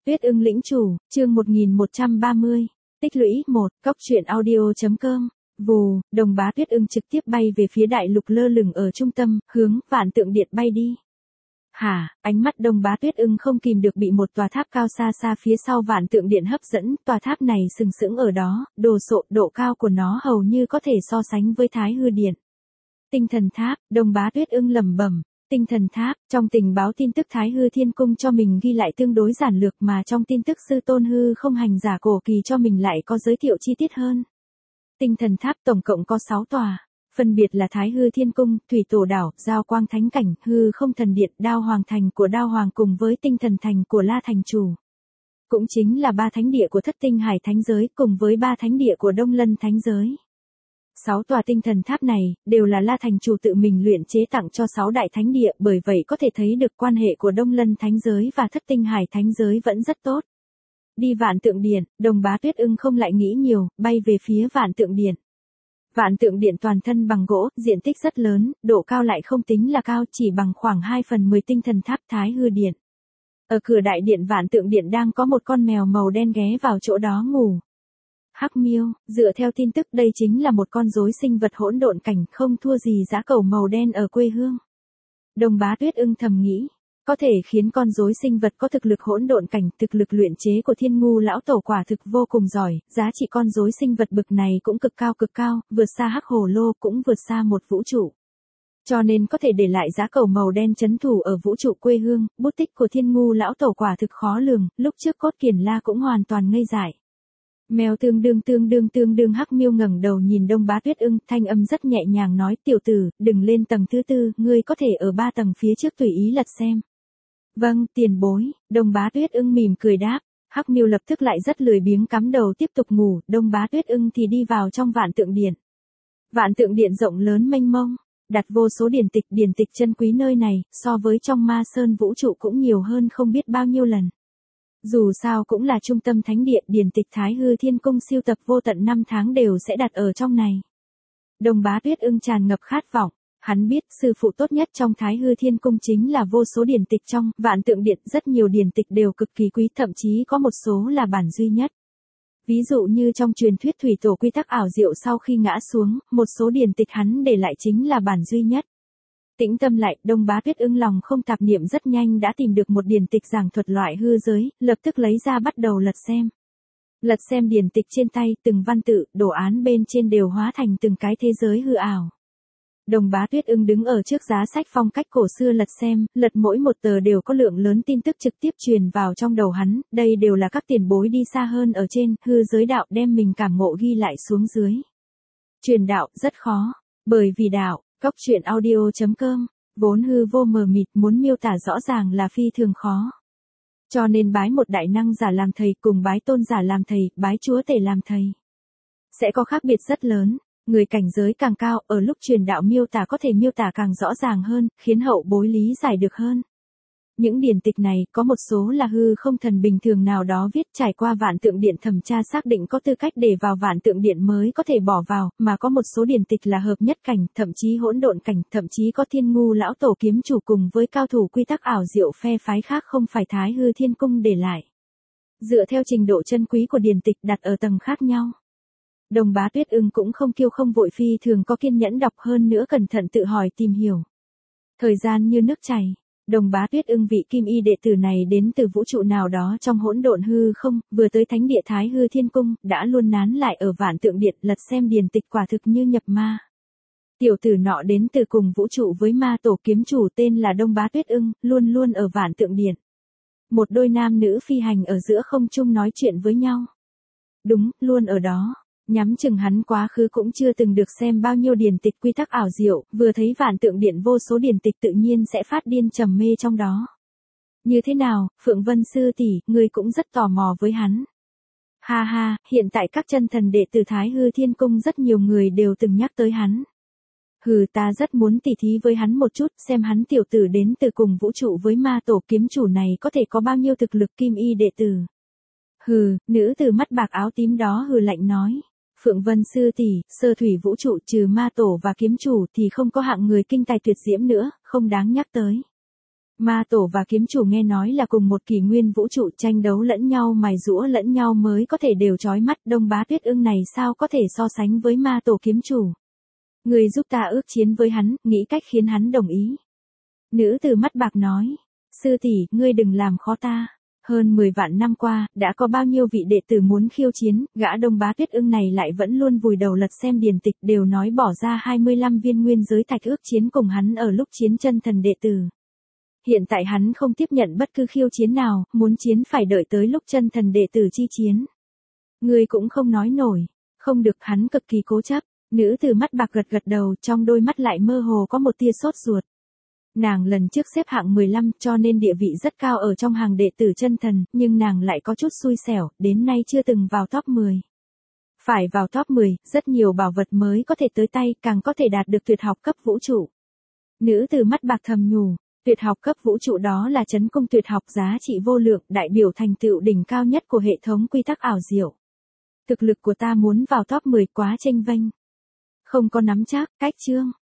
Tuyết ưng lĩnh chủ, chương 1130. Tích lũy 1, cóc truyện audio.com. Vù, đồng bá Tuyết ưng trực tiếp bay về phía đại lục lơ lửng ở trung tâm, hướng Vạn Tượng Điện bay đi. Hả, ánh mắt đồng bá Tuyết ưng không kìm được bị một tòa tháp cao xa xa phía sau Vạn Tượng Điện hấp dẫn, tòa tháp này sừng sững ở đó, đồ sộ, độ cao của nó hầu như có thể so sánh với Thái Hư Điện. Tinh thần tháp, đồng bá Tuyết ưng lẩm bẩm. Tinh thần tháp, trong tình báo tin tức Thái Hư Thiên Cung cho mình ghi lại tương đối giản lược mà trong tin tức sư tôn hư không hành giả cổ kỳ cho mình lại có giới thiệu chi tiết hơn. Tinh thần tháp tổng cộng có 6 tòa, phân biệt là Thái Hư Thiên Cung, Thủy Tổ Đảo, Giao Quang Thánh Cảnh, Hư Không Thần Điện, Đao Hoàng Thành của Đao Hoàng cùng với Tinh Thần Thành của La Thành Chủ. Cũng chính là 3 thánh địa của Thất Tinh Hải Thánh Giới cùng với 3 thánh địa của Đông Lân Thánh Giới. 6 tòa tinh thần tháp này, đều là La Thành Chủ tự mình luyện chế tặng cho 6 đại thánh địa, bởi vậy có thể thấy được quan hệ của Đông Lân Thánh Giới và Thất Tinh Hải Thánh Giới vẫn rất tốt. Đi Vạn Tượng Điện, đồng bá Tuyết ưng không lại nghĩ nhiều, bay về phía Vạn Tượng Điện. Vạn Tượng Điện toàn thân bằng gỗ, diện tích rất lớn, độ cao lại không tính là cao, chỉ bằng khoảng 2/10 tinh thần tháp Thái Hư Điện. Ở cửa đại điện Vạn Tượng Điện đang có một con mèo màu đen ghé vào chỗ đó ngủ. Hắc miêu, dựa theo tin tức đây chính là một con rối sinh vật hỗn độn cảnh, không thua gì dã cẩu màu đen ở quê hương. Đồng bá Tuyết ưng thầm nghĩ, có thể khiến con rối sinh vật có thực lực hỗn độn cảnh, thực lực luyện chế của Thiên Ngu lão tổ quả thực vô cùng giỏi, giá trị con rối sinh vật bực này cũng cực cao, vượt xa Hắc Hồ Lô, cũng vượt xa một vũ trụ. Cho nên có thể để lại dã cẩu màu đen trấn thủ ở vũ trụ quê hương, bút tích của Thiên Ngu lão tổ quả thực khó lường, lúc trước Cốt Kiền La cũng hoàn toàn ngây dại. Mèo tương đương Hắc miêu ngẩng đầu nhìn Đông bá Tuyết ưng, thanh âm rất nhẹ nhàng nói, tiểu tử, đừng lên tầng thứ 4, ngươi có thể ở 3 tầng phía trước tùy ý lật xem. Vâng, tiền bối, Đông bá Tuyết ưng mỉm cười đáp. Hắc miêu lập tức lại rất lười biếng cắm đầu tiếp tục ngủ, Đông bá Tuyết ưng thì đi vào trong Vạn Tượng Điện. Vạn Tượng Điện rộng lớn mênh mông, đặt vô số điển tịch chân quý nơi này, so với trong Ma Sơn vũ trụ cũng nhiều hơn không biết bao nhiêu lần. Dù sao cũng là trung tâm thánh địa, điển tịch Thái Hư Thiên Cung siêu tập vô tận 5 tháng đều sẽ đặt ở trong này. Đồng bá Tuyết ưng tràn ngập khát vọng, hắn biết sư phụ tốt nhất trong Thái Hư Thiên Cung chính là vô số điển tịch trong Vạn Tượng Điện, rất nhiều điển tịch đều cực kỳ quý, thậm chí có một số là bản duy nhất. Ví dụ như trong truyền thuyết Thủy Tổ quy tắc ảo diệu sau khi ngã xuống, một số điển tịch hắn để lại chính là bản duy nhất. Tĩnh tâm lại, Đông bá Tuyết ưng lòng không tạp niệm rất nhanh đã tìm được một điển tịch giảng thuật loại hư giới, lập tức lấy ra bắt đầu lật xem. Lật xem điển tịch trên tay, từng văn tự, đồ án bên trên đều hóa thành từng cái thế giới hư ảo. Đồng bá Tuyết ưng đứng ở trước giá sách phong cách cổ xưa lật xem, lật mỗi một tờ đều có lượng lớn tin tức trực tiếp truyền vào trong đầu hắn, đây đều là các tiền bối đi xa hơn ở trên, hư giới đạo đem mình cảm ngộ ghi lại xuống dưới. Truyền đạo rất khó, bởi vì đạo. Cóc truyện audio.com, vốn hư vô mờ mịt, muốn miêu tả rõ ràng là phi thường khó. Cho nên bái một đại năng giả làm thầy cùng bái tôn giả làm thầy, bái chúa tể làm thầy, sẽ có khác biệt rất lớn. Người cảnh giới càng cao, ở lúc truyền đạo miêu tả có thể miêu tả càng rõ ràng hơn, khiến hậu bối lý giải được hơn. Những điển tịch này, có một số là hư không thần bình thường nào đó viết, trải qua Vạn Tượng Điện thẩm tra xác định có tư cách để vào Vạn Tượng Điện mới có thể bỏ vào, mà có một số điển tịch là hợp nhất cảnh, thậm chí hỗn độn cảnh, thậm chí có Thiên Ngu lão tổ kiếm chủ cùng với cao thủ quy tắc ảo diệu phe phái khác không phải Thái Hư Thiên Cung để lại. Dựa theo trình độ chân quý của điển tịch đặt ở tầng khác nhau. Đồng bá Tuyết ưng cũng không kiêu không vội, phi thường có kiên nhẫn đọc, hơn nữa cẩn thận tự hỏi tìm hiểu. Thời gian như nước chảy. Đồng bá Tuyết ưng vị kim y đệ tử này đến từ vũ trụ nào đó trong hỗn độn hư không, vừa tới thánh địa Thái Hư Thiên Cung, đã luôn nán lại ở Vạn Tượng Điện lật xem điển tịch, quả thực như nhập ma. Tiểu tử nọ đến từ cùng vũ trụ với ma tổ kiếm chủ tên là Đông bá Tuyết ưng, luôn ở Vạn Tượng Điện. Một đôi nam nữ phi hành ở giữa không trung nói chuyện với nhau. Đúng, luôn ở đó. Nhắm chừng hắn quá khứ cũng chưa từng được xem bao nhiêu điển tịch quy tắc ảo diệu, vừa thấy Vạn Tượng Điện vô số điển tịch tự nhiên sẽ phát điên trầm mê trong đó. Như thế nào, Phượng Vân sư tỷ, ngươi cũng rất tò mò với hắn. Ha ha, hiện tại các chân thần đệ tử Thái Hư Thiên Cung rất nhiều người đều từng nhắc tới hắn. Hừ, ta rất muốn tỉ thí với hắn một chút, xem hắn tiểu tử đến từ cùng vũ trụ với ma tổ kiếm chủ này có thể có bao nhiêu thực lực kim y đệ tử. Hừ, nữ tử mắt bạc áo tím đó hừ lạnh nói. Phượng Vân sư tỷ, sơ thủy vũ trụ trừ ma tổ và kiếm chủ thì không có hạng người kinh tài tuyệt diễm nữa, không đáng nhắc tới. Ma tổ và kiếm chủ nghe nói là cùng một kỷ nguyên vũ trụ, tranh đấu lẫn nhau mài giũa lẫn nhau mới có thể đều chói mắt. Đông Bá Tuyết Ưng này sao có thể so sánh với ma tổ kiếm chủ. Người giúp ta ước chiến với hắn, nghĩ cách khiến hắn đồng ý. Nữ tử mắt bạc nói. Sư tỷ, ngươi đừng làm khó ta. Hơn 10 vạn năm qua, đã có bao nhiêu vị đệ tử muốn khiêu chiến, gã Đông Bá Tuyết Ưng này lại vẫn luôn vùi đầu lật xem điển tịch, đều nói bỏ ra 25 viên nguyên giới thạch ước chiến cùng hắn ở lúc chiến chân thần đệ tử. Hiện tại hắn không tiếp nhận bất cứ khiêu chiến nào, muốn chiến phải đợi tới lúc chân thần đệ tử chi chiến. Ngươi cũng không nói nổi. Không được, hắn cực kỳ cố chấp. Nữ tử mắt bạc gật gật đầu, trong đôi mắt lại mơ hồ có một tia sốt ruột. Nàng lần trước xếp hạng 15 cho nên địa vị rất cao ở trong hàng đệ tử chân thần, nhưng nàng lại có chút xui xẻo, đến nay chưa từng vào top 10. Phải vào top 10, rất nhiều bảo vật mới có thể tới tay, càng có thể đạt được tuyệt học cấp vũ trụ. Nữ tử mắt bạc thầm nhủ, tuyệt học cấp vũ trụ đó là chấn cung tuyệt học giá trị vô lượng, đại biểu thành tựu đỉnh cao nhất của hệ thống quy tắc ảo diệu. Thực lực của ta muốn vào top 10 quá chênh vênh. Không có nắm chắc, cách chương.